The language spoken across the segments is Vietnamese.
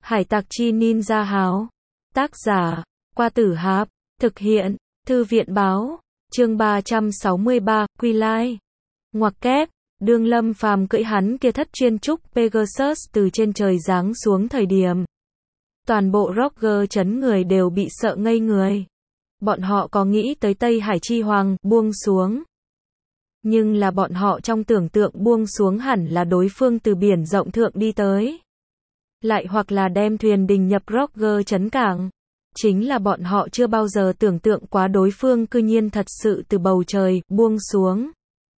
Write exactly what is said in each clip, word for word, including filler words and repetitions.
Hải tặc chi ninja háo. Tác giả, Qua Tử Hạp. Thực hiện, Thư viện báo. Chương ba trăm sáu mươi ba, Quy Lai. Ngoặc kép, đương Lâm Phàm cưỡi hắn kia thất chuyên trúc Pegasus từ trên trời giáng xuống thời điểm. Toàn bộ Roger trấn người đều bị sợ ngây người. Bọn họ có nghĩ tới Tây Hải Chi Hoàng buông xuống. Nhưng là bọn họ trong tưởng tượng buông xuống hẳn là đối phương từ biển rộng thượng đi tới. Lại hoặc là đem thuyền đình nhập Roger trấn cảng. Chính là bọn họ chưa bao giờ tưởng tượng quá đối phương cư nhiên thật sự từ bầu trời buông xuống.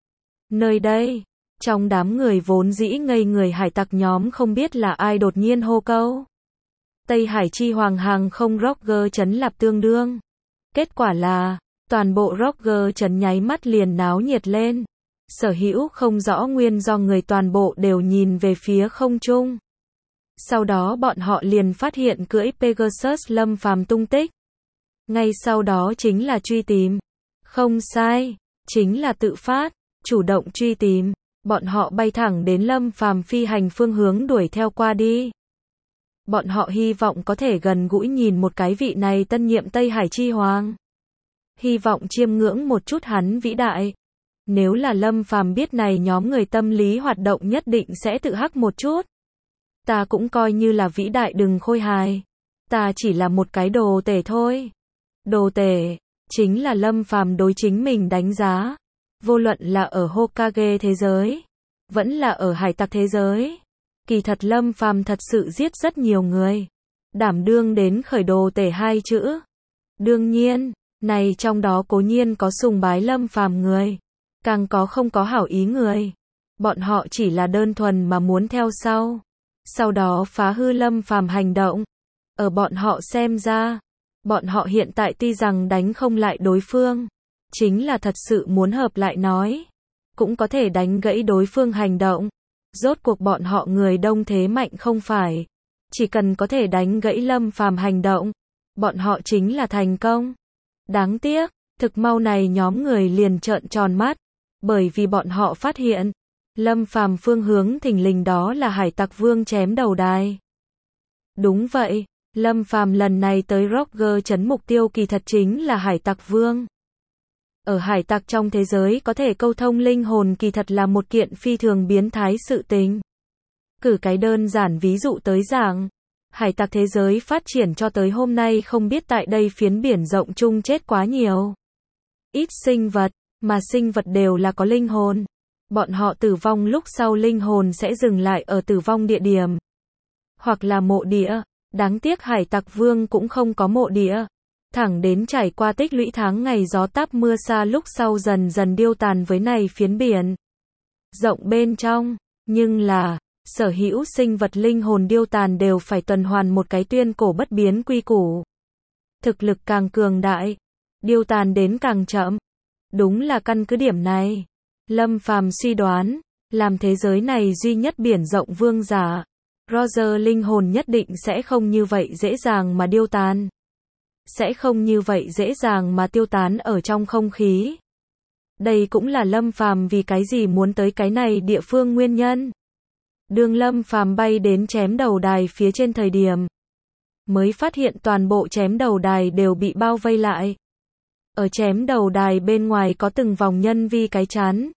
Nơi đây, trong đám người vốn dĩ ngây người hải tặc nhóm không biết là ai đột nhiên hô câu. Tây Hải Chi Hoàng hàng không Roger trấn lạp tương đương. Kết quả là, toàn bộ Roger trấn nháy mắt liền náo nhiệt lên. Sở hữu không rõ nguyên do người toàn bộ đều nhìn về phía không trung. Sau đó bọn họ liền phát hiện cưỡi Pegasus Lâm Phàm tung tích. Ngay sau đó chính là truy tìm. Không sai, chính là tự phát, chủ động truy tìm. Bọn họ bay thẳng đến Lâm Phàm phi hành phương hướng đuổi theo qua đi. Bọn họ hy vọng có thể gần gũi nhìn một cái vị này tân nhiệm Tây Hải Chi Hoàng. Hy vọng chiêm ngưỡng một chút hắn vĩ đại. Nếu là Lâm Phàm biết này nhóm người tâm lý hoạt động nhất định sẽ tự hắc một chút. Ta cũng coi như là vĩ đại đừng khôi hài. Ta chỉ là một cái đồ tể thôi. Đồ tể, chính là Lâm Phàm đối chính mình đánh giá. Vô luận là ở Hokage thế giới, vẫn là ở hải tặc thế giới. Kỳ thật Lâm Phàm thật sự giết rất nhiều người. Đảm đương đến khởi đồ tể hai chữ. Đương nhiên, này trong đó cố nhiên có sùng bái Lâm Phàm người. Càng có không có hảo ý người. Bọn họ chỉ là đơn thuần mà muốn theo sau. Sau đó phá hư Lâm Phàm hành động. Ở bọn họ xem ra, bọn họ hiện tại tuy rằng đánh không lại đối phương, chính là thật sự muốn hợp lại nói, cũng có thể đánh gãy đối phương hành động. Rốt cuộc bọn họ người đông thế mạnh không phải, chỉ cần có thể đánh gãy Lâm Phàm hành động, bọn họ chính là thành công. Đáng tiếc, thực mau này nhóm người liền trợn tròn mắt, bởi vì bọn họ phát hiện, Lâm Phàm phương hướng thình lình đó là Hải Tặc Vương chém đầu đài. Đúng vậy, Lâm Phàm lần này tới Roger trấn mục tiêu kỳ thật chính là Hải Tặc Vương. Ở hải tặc trong thế giới có thể câu thông linh hồn kỳ thật là một kiện phi thường biến thái sự tình. Cử cái đơn giản ví dụ tới giảng, hải tặc thế giới phát triển cho tới hôm nay không biết tại đây phiến biển rộng chung chết quá nhiều. Ít sinh vật, mà sinh vật đều là có linh hồn. Bọn họ tử vong lúc sau linh hồn sẽ dừng lại ở tử vong địa điểm. Hoặc là mộ địa, đáng tiếc Hải Tặc Vương cũng không có mộ địa. Thẳng đến trải qua tích lũy tháng ngày gió táp mưa xa lúc sau dần dần điêu tàn với này phiến biển rộng bên trong. Nhưng là, sở hữu sinh vật linh hồn điêu tàn đều phải tuần hoàn một cái tuyên cổ bất biến quy củ. Thực lực càng cường đại, điêu tàn đến càng chậm. Đúng là căn cứ điểm này. Lâm Phàm suy đoán, làm thế giới này duy nhất biển rộng vương giả, Roger linh hồn nhất định sẽ không như vậy dễ dàng mà điêu tàn. Sẽ không như vậy dễ dàng mà tiêu tán ở trong không khí. Đây cũng là Lâm Phàm vì cái gì muốn tới cái này địa phương nguyên nhân. Đường Lâm Phàm bay đến chém đầu đài phía trên thời điểm, mới phát hiện toàn bộ chém đầu đài đều bị bao vây lại. Ở chém đầu đài bên ngoài có từng vòng nhân vi cái chắn.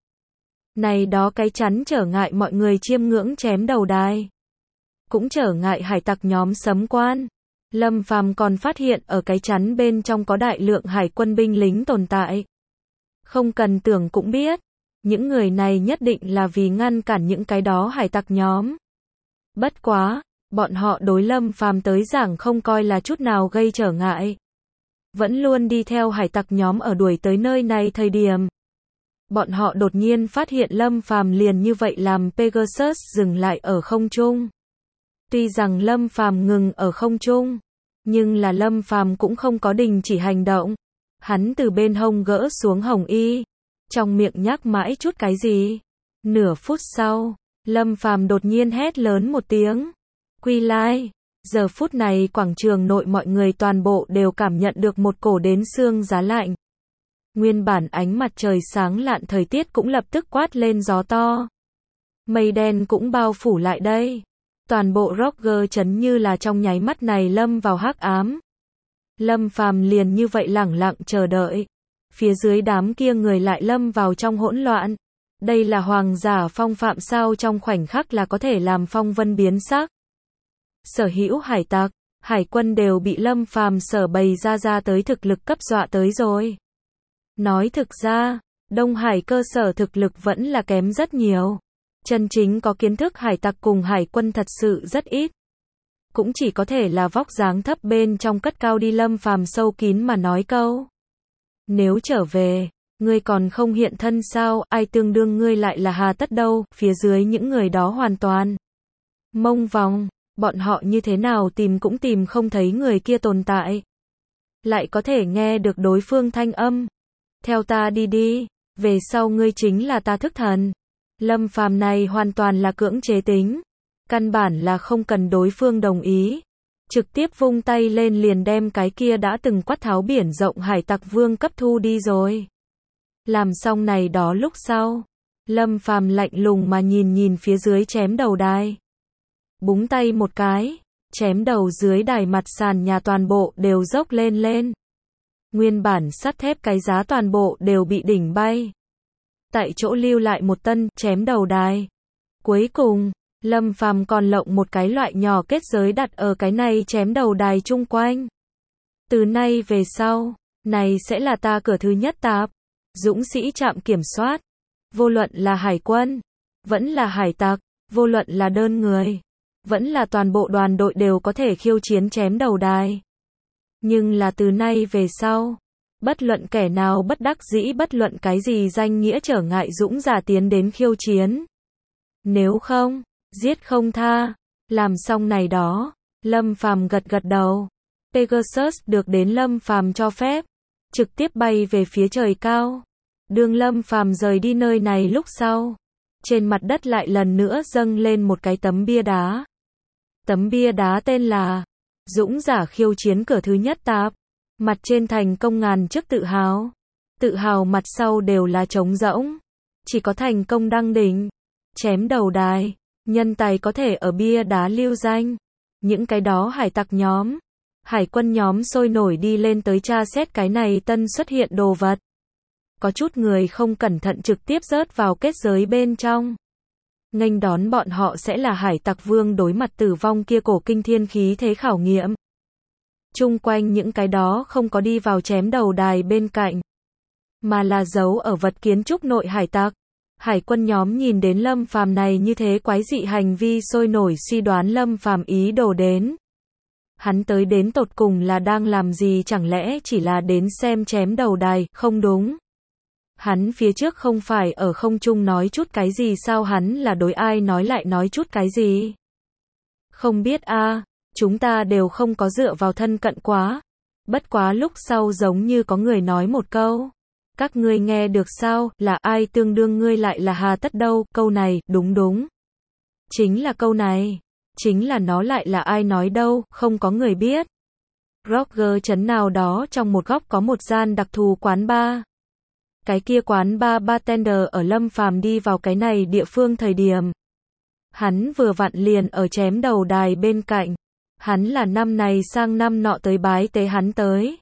Này đó cái chắn trở ngại mọi người chiêm ngưỡng chém đầu đài. Cũng trở ngại hải tặc nhóm sấm quan. Lâm Phàm còn phát hiện ở cái chắn bên trong có đại lượng hải quân binh lính tồn tại. Không cần tưởng cũng biết, những người này nhất định là vì ngăn cản những cái đó hải tặc nhóm. Bất quá, bọn họ đối Lâm Phàm tới giảng không coi là chút nào gây trở ngại. Vẫn luôn đi theo hải tặc nhóm ở đuổi tới nơi này thời điểm. Bọn họ đột nhiên phát hiện Lâm Phàm liền như vậy làm Pegasus dừng lại ở không trung. Tuy rằng Lâm Phàm ngừng ở không trung, nhưng là Lâm Phàm cũng không có đình chỉ hành động. Hắn từ bên hông gỡ xuống hồng y, trong miệng nhắc mãi chút cái gì. Nửa phút sau, Lâm Phàm đột nhiên hét lớn một tiếng. Quy Lai. Giờ phút này quảng trường nội mọi người toàn bộ đều cảm nhận được một cổ đến xương giá lạnh. Nguyên bản ánh mặt trời sáng lạn thời tiết cũng lập tức quát lên gió to. Mây đen cũng bao phủ lại đây. Toàn bộ Roger trấn như là trong nháy mắt này lâm vào hắc ám. Lâm Phàm liền như vậy lẳng lặng chờ đợi. Phía dưới đám kia người lại lâm vào trong hỗn loạn. Đây là hoàng giả phong phạm sao, trong khoảnh khắc là có thể làm phong vân biến sắc. Sở hữu hải tặc, hải quân đều bị Lâm Phàm sở bày ra ra tới thực lực cấp dọa tới rồi. Nói thực ra, Đông Hải cơ sở thực lực vẫn là kém rất nhiều. Chân chính có kiến thức hải tặc cùng hải quân thật sự rất ít. Cũng chỉ có thể là vóc dáng thấp bên trong cất cao đi Lâm Phàm sâu kín mà nói câu. Nếu trở về, ngươi còn không hiện thân sao, ai tương đương ngươi lại là hà tất đâu, phía dưới những người đó hoàn toàn mông vòng, bọn họ như thế nào tìm cũng tìm không thấy người kia tồn tại. Lại có thể nghe được đối phương thanh âm. Theo ta đi đi, về sau ngươi chính là ta thức thần. Lâm Phàm này hoàn toàn là cưỡng chế tính. Căn bản là không cần đối phương đồng ý. Trực tiếp vung tay lên liền đem cái kia đã từng quát tháo biển rộng hải tặc vương cấp thu đi rồi. Làm xong này đó lúc sau, Lâm Phàm lạnh lùng mà nhìn nhìn phía dưới chém đầu đài. Búng tay một cái, chém đầu dưới đài mặt sàn nhà toàn bộ đều dốc lên lên. Nguyên bản sắt thép cái giá toàn bộ đều bị đỉnh bay. Tại chỗ lưu lại một tân chém đầu đài. Cuối cùng, Lâm Phàm còn lộng một cái loại nhỏ kết giới đặt ở cái này chém đầu đài chung quanh. Từ nay về sau, này sẽ là ta cửa thứ nhất tạp. Dũng sĩ trạm kiểm soát. Vô luận là hải quân, vẫn là hải tặc, vô luận là đơn người, vẫn là toàn bộ đoàn đội đều có thể khiêu chiến chém đầu đài. Nhưng là từ nay về sau, bất luận kẻ nào bất đắc dĩ bất luận cái gì danh nghĩa trở ngại dũng giả tiến đến khiêu chiến. Nếu không, giết không tha. Làm xong này đó, Lâm Phàm gật gật đầu. Pegasus được đến Lâm Phàm cho phép, trực tiếp bay về phía trời cao. Đường Lâm Phàm rời đi nơi này lúc sau, trên mặt đất lại lần nữa dâng lên một cái tấm bia đá. Tấm bia đá tên là Dũng giả khiêu chiến cửa thứ nhất tạp. Mặt trên thành công ngàn chức tự hào. Tự hào mặt sau đều là trống rỗng. Chỉ có thành công đăng đỉnh. Chém đầu đài. Nhân tài có thể ở bia đá lưu danh. Những cái đó hải tặc nhóm, hải quân nhóm sôi nổi đi lên tới tra xét cái này tân xuất hiện đồ vật. Có chút người không cẩn thận trực tiếp rớt vào kết giới bên trong. Nghênh đón bọn họ sẽ là hải tặc vương đối mặt tử vong kia cổ kinh thiên khí thế khảo nghiệm. Chung quanh những cái đó không có đi vào chém đầu đài bên cạnh, mà là giấu ở vật kiến trúc nội hải tặc. Hải quân nhóm nhìn đến Lâm Phàm này như thế quái dị hành vi sôi nổi suy đoán Lâm Phàm ý đồ đến. Hắn tới đến tột cùng là đang làm gì, chẳng lẽ chỉ là đến xem chém đầu đài, không đúng. Hắn phía trước không phải ở không trung nói chút cái gì sao, hắn là đối ai nói lại nói chút cái gì? Không biết a, à, chúng ta đều không có dựa vào thân cận quá. Bất quá lúc sau giống như có người nói một câu. Các ngươi nghe được sao, là ai tương đương ngươi lại là hà tất đâu, câu này, đúng đúng. Chính là câu này. Chính là nó lại là ai nói đâu, không có người biết. Roger trấn nào đó trong một góc có một gian đặc thù quán bar. Cái kia quán bar bartender ở Lâm Phàm đi vào cái này địa phương thời điểm. Hắn vừa vặn liền ở chém đầu đài bên cạnh. Hắn là năm này sang năm nọ tới bái tế hắn tới.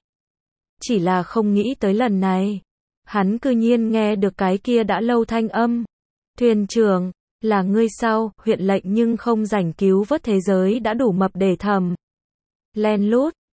Chỉ là không nghĩ tới lần này. Hắn cư nhiên nghe được cái kia đã lâu thanh âm. Thuyền trưởng, là ngươi sao, huyện lệnh nhưng không rảnh cứu vớt thế giới đã đủ mập để thầm. Len lút,